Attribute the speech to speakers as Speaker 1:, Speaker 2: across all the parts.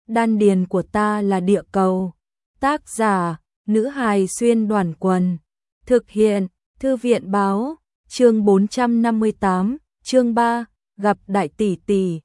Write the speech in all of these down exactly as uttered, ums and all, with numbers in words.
Speaker 1: đan điền của ta là địa cầu. Tác giả, nữ hài xuyên đoàn quần. Thực hiện, thư viện báo, chương bốn trăm năm mươi tám, chương ba, gặp đại tỷ tỷ.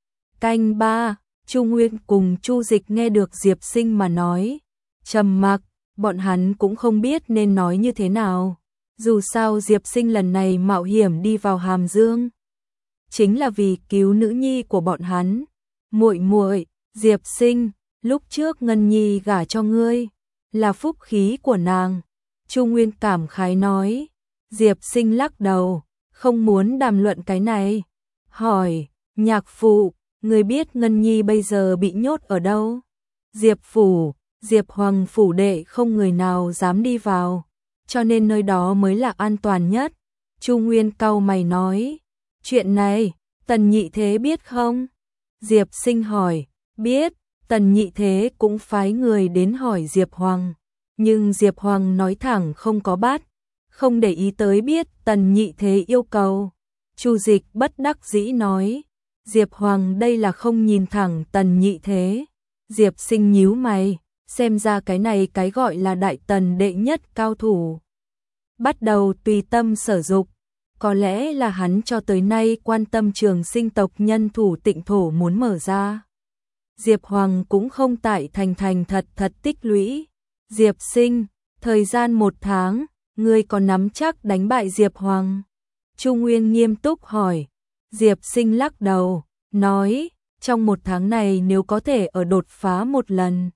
Speaker 1: Canh ba, Chu Nguyên cùng Chu Dịch nghe được Diệp Sinh mà nói, trầm mặc, bọn hắn cũng không biết nên nói như thế nào. Dù sao Diệp Sinh lần này mạo hiểm đi vào Hàm Dương, chính là vì cứu nữ nhi của bọn hắn. Muội muội, Diệp Sinh, lúc trước Ngân Nhi gả cho ngươi, là phúc khí của nàng. Chu Nguyên cảm khái nói. Diệp Sinh lắc đầu, không muốn đàm luận cái này. Hỏi, nhạc phụ, ngươi biết Ngân Nhi bây giờ bị nhốt ở đâu? Diệp phủ, Diệp Hoàng phủ đệ không người nào dám đi vào, cho nên nơi đó mới là an toàn nhất. Chu Nguyên cau mày nói, chuyện này, Tần Nhị Thế biết không? Diệp Sinh hỏi, biết. Tần Nhị Thế cũng phái người đến hỏi Diệp Hoàng, nhưng Diệp Hoàng nói thẳng không có bắt, không để ý tới biết Tần Nhị Thế yêu cầu. Chu Dịch bất đắc dĩ nói, Diệp Hoàng đây là không nhìn thẳng Tần Nhị Thế. Diệp Sinh nhíu mày, xem ra cái này cái gọi là đại tần đệ nhất cao thủ bắt đầu tùy tâm sở dục, có lẽ là hắn cho tới nay quan tâm trường sinh tộc nhân thủ Tịnh Thổ muốn mở ra. Diệp Hoàng cũng không tại thành thành thật thật tích lũy. Diệp Sinh, thời gian một tháng, ngươi có nắm chắc đánh bại Diệp Hoàng? Chu Nguyên nghiêm túc hỏi. Diệp Sinh lắc đầu, nói, trong một tháng này nếu có thể ở đột phá một lần,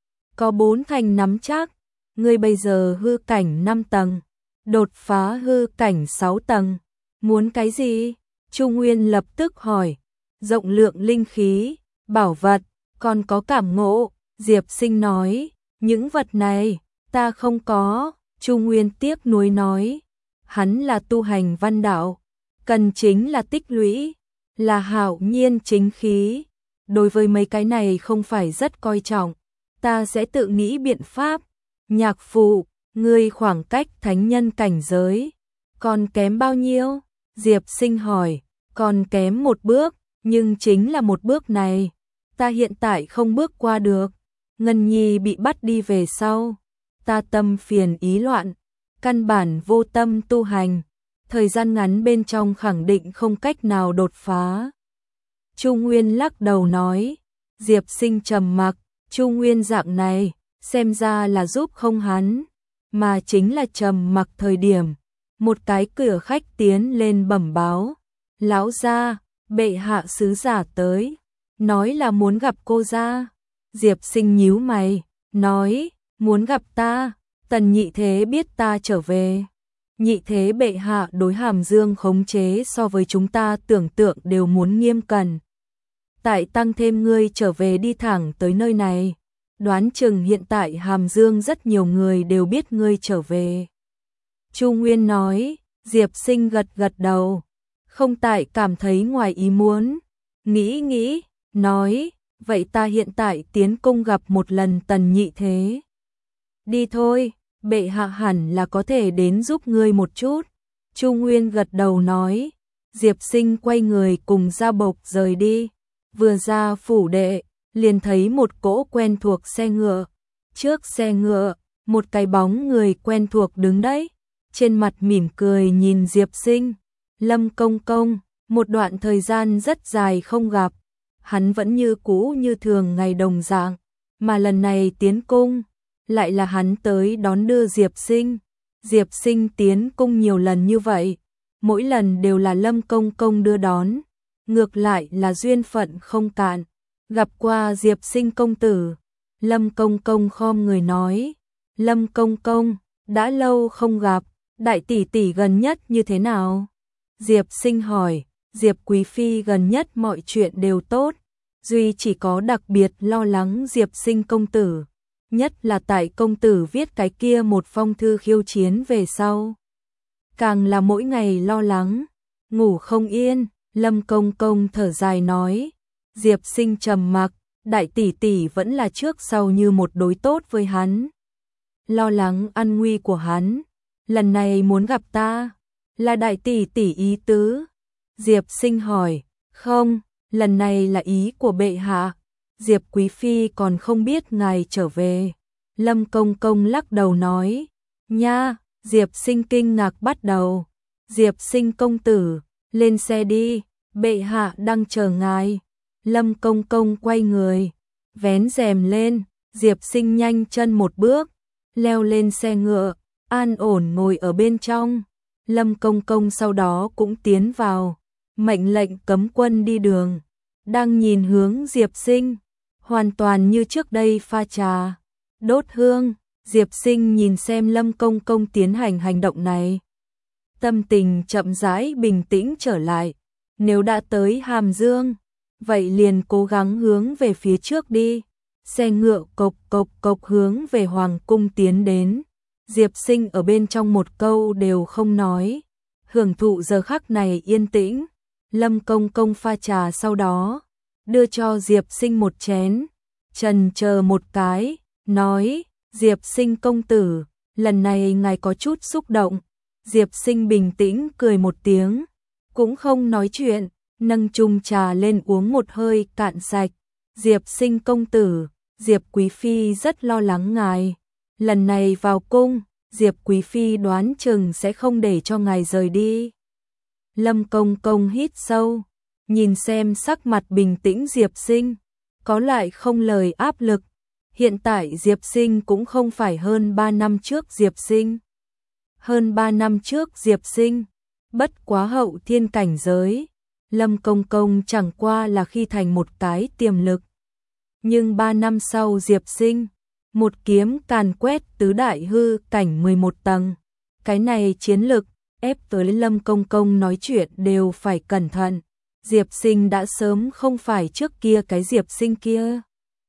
Speaker 1: có bốn thành nắm chắc. Ngươi bây giờ hư cảnh năm tầng, đột phá hư cảnh sáu tầng, muốn cái gì? Chu Nguyên lập tức hỏi. Rộng lượng linh khí, bảo vật, còn có cảm ngộ. Diệp Sinh nói, những vật này, ta không có. Chu Nguyên tiếc nuối nói, hắn là tu hành văn đạo, cần chính là tích lũy, là hạo nhiên chính khí. Đối với mấy cái này không phải rất coi trọng, ta sẽ tự nghĩ biện pháp. Nhạc phụ, ngươi khoảng cách thánh nhân cảnh giới, còn kém bao nhiêu? Diệp Sinh hỏi, còn kém một bước, nhưng chính là một bước này, ta hiện tại không bước qua được. Ngân Nhi bị bắt đi về sau, ta tâm phiền ý loạn, căn bản vô tâm tu hành, thời gian ngắn bên trong khẳng định không cách nào đột phá. Chu Nguyên lắc đầu nói. Diệp Sinh trầm mặc, Chu Nguyên dạng này, xem ra là giúp không hắn, mà chính là trầm mặc thời điểm. Một cái cửa khách tiến lên bẩm báo, lão gia, bệ hạ sứ giả tới, nói là muốn gặp cô gia. Diệp Sinh nhíu mày, nói, muốn gặp ta? Tần Nhị Thế biết ta trở về. Nhị Thế bệ hạ đối Hàm Dương khống chế so với chúng ta tưởng tượng đều muốn nghiêm cẩn. Tại tăng thêm ngươi trở về đi thẳng tới nơi này, đoán chừng hiện tại Hàm Dương rất nhiều người đều biết ngươi trở về. Chu Nguyên nói. Diệp Sinh gật gật đầu, không tại cảm thấy ngoài ý muốn, nghĩ nghĩ, nói, vậy ta hiện tại tiến cung gặp một lần Tần Nhị Thế. Đi thôi, bệ hạ hẳn là có thể đến giúp ngươi một chút. Chu Nguyên gật đầu nói. Diệp Sinh quay người cùng Gia Bộc rời đi, vừa ra phủ đệ, liền thấy một cỗ quen thuộc xe ngựa. Trước xe ngựa, một cái bóng người quen thuộc đứng đấy, trên mặt mỉm cười nhìn Diệp Sinh. Lâm Công Công, một đoạn thời gian rất dài không gặp, hắn vẫn như cũ như thường ngày đồng dạng, mà lần này tiến cung, lại là hắn tới đón đưa Diệp Sinh. Diệp Sinh tiến cung nhiều lần như vậy, mỗi lần đều là Lâm Công Công đưa đón, ngược lại là duyên phận không cạn. Gặp qua Diệp Sinh công tử. Lâm Công Công khom người nói. Lâm Công Công, đã lâu không gặp, đại tỷ tỷ gần nhất như thế nào? Diệp Sinh hỏi. Diệp Quý Phi gần nhất mọi chuyện đều tốt, duy chỉ có đặc biệt lo lắng Diệp Sinh công tử, nhất là tại công tử viết cái kia một phong thư khiêu chiến về sau, càng là mỗi ngày lo lắng, ngủ không yên. Lâm Công Công thở dài nói. Diệp Sinh trầm mặc, đại tỷ tỷ vẫn là trước sau như một đối tốt với hắn, lo lắng an nguy của hắn, lần này muốn gặp ta, là đại tỷ tỷ ý tứ? Diệp Sinh hỏi. Không, lần này là ý của bệ hạ. Diệp Quý Phi còn không biết ngài trở về. Lâm Công Công lắc đầu nói, nha, Diệp Sinh kinh ngạc bắt đầu. Diệp Sinh công tử, lên xe đi, bệ hạ đang chờ ngài. Lâm Công Công quay người, vén rèm lên, Diệp Sinh nhanh chân một bước, leo lên xe ngựa, an ổn ngồi ở bên trong. Lâm Công Công sau đó cũng tiến vào, mệnh lệnh cấm quân đi đường, đang nhìn hướng Diệp Sinh, hoàn toàn như trước đây pha trà, đốt hương. Diệp Sinh nhìn xem Lâm Công Công tiến hành hành động này, tâm tình chậm rãi bình tĩnh trở lại. Nếu đã tới Hàm Dương, vậy liền cố gắng hướng về phía trước đi. Xe ngựa cộc cộc cộc hướng về Hoàng cung tiến đến. Diệp Sinh ở bên trong một câu đều không nói, hưởng thụ giờ khắc này yên tĩnh. Lâm Công Công pha trà sau đó, đưa cho Diệp Sinh một chén, chần chờ một cái, nói, Diệp Sinh công tử, lần này ngài có chút xúc động. Diệp Sinh bình tĩnh cười một tiếng, cũng không nói chuyện, nâng chung trà lên uống một hơi cạn sạch. Diệp Sinh công tử, Diệp Quý Phi rất lo lắng ngài. Lần này vào cung, Diệp Quý Phi đoán chừng sẽ không để cho ngài rời đi. Lâm Công Công hít sâu, nhìn xem sắc mặt bình tĩnh Diệp Sinh, có lại không lời áp lực. Hiện tại Diệp Sinh cũng không phải hơn ba năm trước Diệp Sinh. Hơn ba năm trước Diệp Sinh, bất quá hậu thiên cảnh giới. Lâm Công Công chẳng qua là khi thành một cái tiềm lực. Nhưng ba năm sau Diệp Sinh, một kiếm càn quét tứ đại hư cảnh mười một tầng. Cái này chiến lực, ép tới Lâm Công Công nói chuyện đều phải cẩn thận. Diệp Sinh đã sớm không phải trước kia cái Diệp Sinh kia.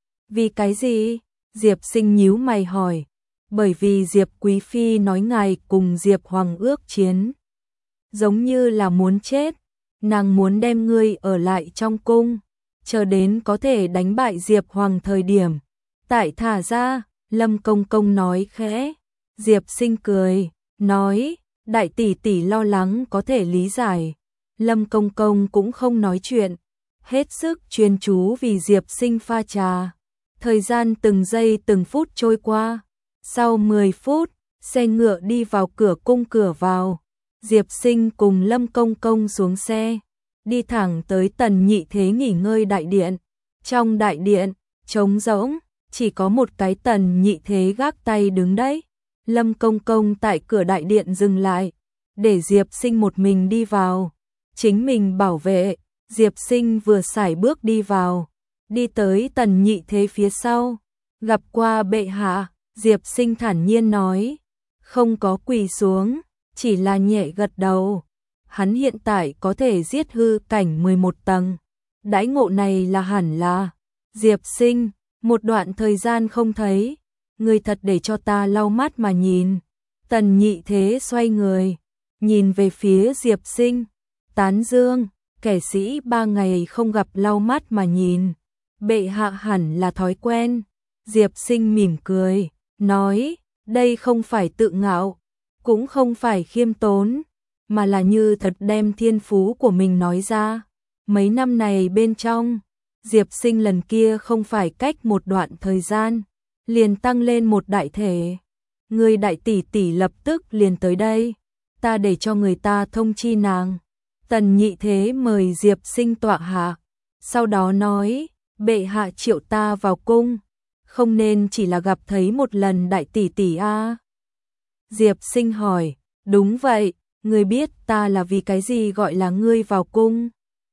Speaker 1: Vì cái gì? Diệp Sinh nhíu mày hỏi. Bởi vì Diệp Quý Phi nói ngài cùng Diệp Hoàng ước chiến, giống như là muốn chết. Nàng muốn đem ngươi ở lại trong cung, chờ đến có thể đánh bại Diệp Hoàng thời điểm tại thả ra. Lâm Công Công nói khẽ. Diệp Sinh cười, nói, đại tỷ tỷ lo lắng có thể lý giải. Lâm Công Công cũng không nói chuyện, hết sức chuyên chú vì Diệp Sinh pha trà. Thời gian từng giây từng phút trôi qua. Sau mười phút, xe ngựa đi vào cửa cung cửa vào. Diệp Sinh cùng Lâm Công Công xuống xe, đi thẳng tới Tần Nhị Thế nghỉ ngơi đại điện. Trong đại điện, trống rỗng, chỉ có một cái Tần Nhị Thế gác tay đứng đấy. Lâm Công Công tại cửa đại điện dừng lại, để Diệp Sinh một mình đi vào, chính mình bảo vệ. Diệp Sinh vừa sải bước đi vào, đi tới Tần Nhị Thế phía sau, gặp qua bệ hạ. Diệp Sinh thản nhiên nói, không có quỳ xuống, chỉ là nhẹ gật đầu. Hắn hiện tại có thể giết hư cảnh mười một tầng, đãi ngộ này là hẳn là. Diệp Sinh, một đoạn thời gian không thấy, người thật để cho ta lau mắt mà nhìn. Tần Nhị Thế xoay người, nhìn về phía Diệp Sinh, tán dương, kẻ sĩ ba ngày không gặp lau mắt mà nhìn, bệ hạ hẳn là thói quen. Diệp Sinh mỉm cười, nói, đây không phải tự ngạo, cũng không phải khiêm tốn, mà là như thật đem thiên phú của mình nói ra. Mấy năm này bên trong, Diệp Sinh lần kia không phải cách một đoạn thời gian, liền tăng lên một đại thể. Người đại tỷ tỷ lập tức liền tới đây, ta để cho người ta thông chi nàng. Tần Nhị Thế mời Diệp Sinh tọa hạ, sau đó nói, bệ hạ triệu ta vào cung, không nên chỉ là gặp thấy một lần đại tỷ tỷ a. À? Diệp Sinh hỏi, đúng vậy, ngươi biết ta là vì cái gì gọi là ngươi vào cung?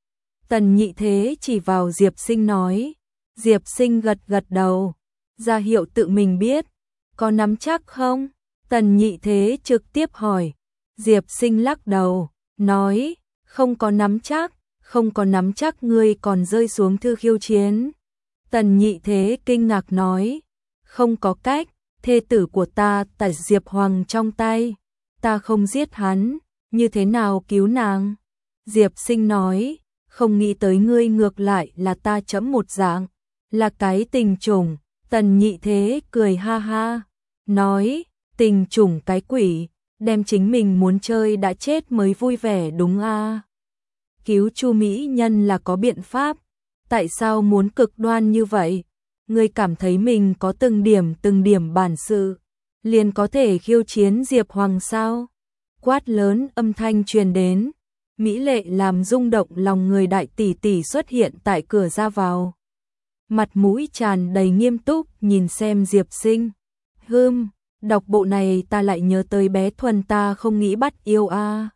Speaker 1: Tần Nhị Thế chỉ vào Diệp Sinh nói. Diệp Sinh gật gật đầu, ra hiệu tự mình biết. Có nắm chắc không? Tần Nhị Thế trực tiếp hỏi. Diệp Sinh lắc đầu, nói, không có nắm chắc, không có nắm chắc ngươi còn rơi xuống thư khiêu chiến. Tần Nhị Thế kinh ngạc nói, không có cách, thê tử của ta tại Diệp Hoàng trong tay, ta không giết hắn, như thế nào cứu nàng? Diệp Sinh nói, không nghĩ tới ngươi ngược lại là ta chấm một dạng, là cái tình chủng. Tần Nhị Thế cười ha ha, nói, tình chủng cái quỷ, đem chính mình muốn chơi đã chết mới vui vẻ đúng a. À? Cứu Chu mỹ nhân là có biện pháp. Tại sao muốn cực đoan như vậy? Ngươi cảm thấy mình có từng điểm từng điểm bản sự, liền có thể khiêu chiến Diệp Hoàng sao? Quát lớn âm thanh truyền đến, mỹ lệ làm rung động lòng người đại tỷ tỷ xuất hiện tại cửa ra vào. Mặt mũi tràn đầy nghiêm túc nhìn xem Diệp Sinh. Hừm, đọc bộ này ta lại nhớ tới bé Thuần ta không nghĩ bắt yêu a. À.